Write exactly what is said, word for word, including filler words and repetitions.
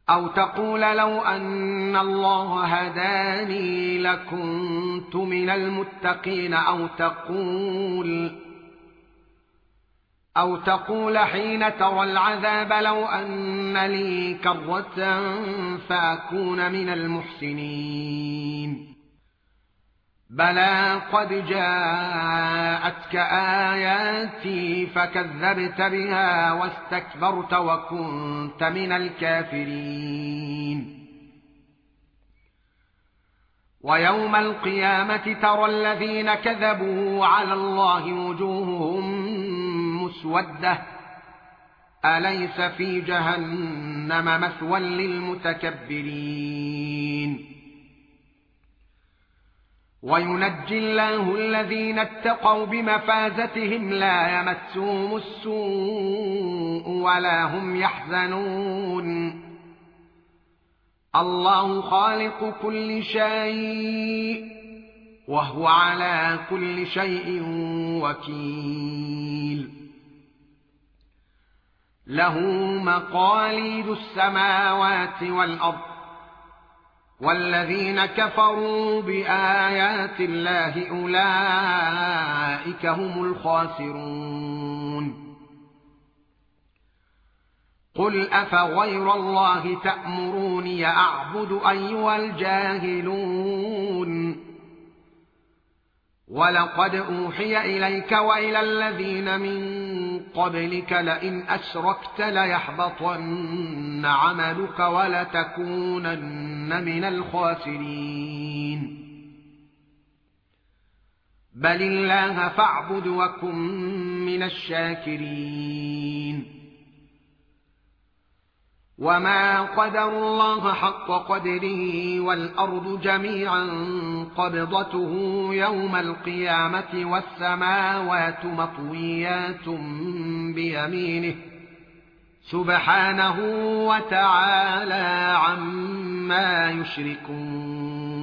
أو تقول لو أن الله هداني لكنت من المتقين أو تقول أو تقول حين ترى العذاب لو أن لي كرة فأكون من المحسنين. بلى قد جاءتك آياتي فكذبت بها واستكبرت وكنت من الكافرين. ويوم القيامة ترى الذين كذبوا على الله وجوههم مسودة أليس في جهنم مثوى للمتكبرين. وينجي الله الذين اتقوا بمفازتهم لا يمسهم السوء ولا هم يحزنون. الله خالق كل شيء وهو على كل شيء وكيل. له مقاليد السماوات والأرض والذين كفروا بآيات الله أولئك هم الخاسرون. قل أفغير الله تأمروني أعبد أيها الجاهلون. ولقد أوحي إليك وإلى الذين من قبلك لئن أشركت ليحبطن عملك ولتكونن من الخاسرين. بل الله فاعبد وكن من الشاكرين. وما قدر الله حق قدره والأرض جميعا قبضته يوم القيامة والسماوات مطويات بيمينه سبحانه وتعالى عما يشركون.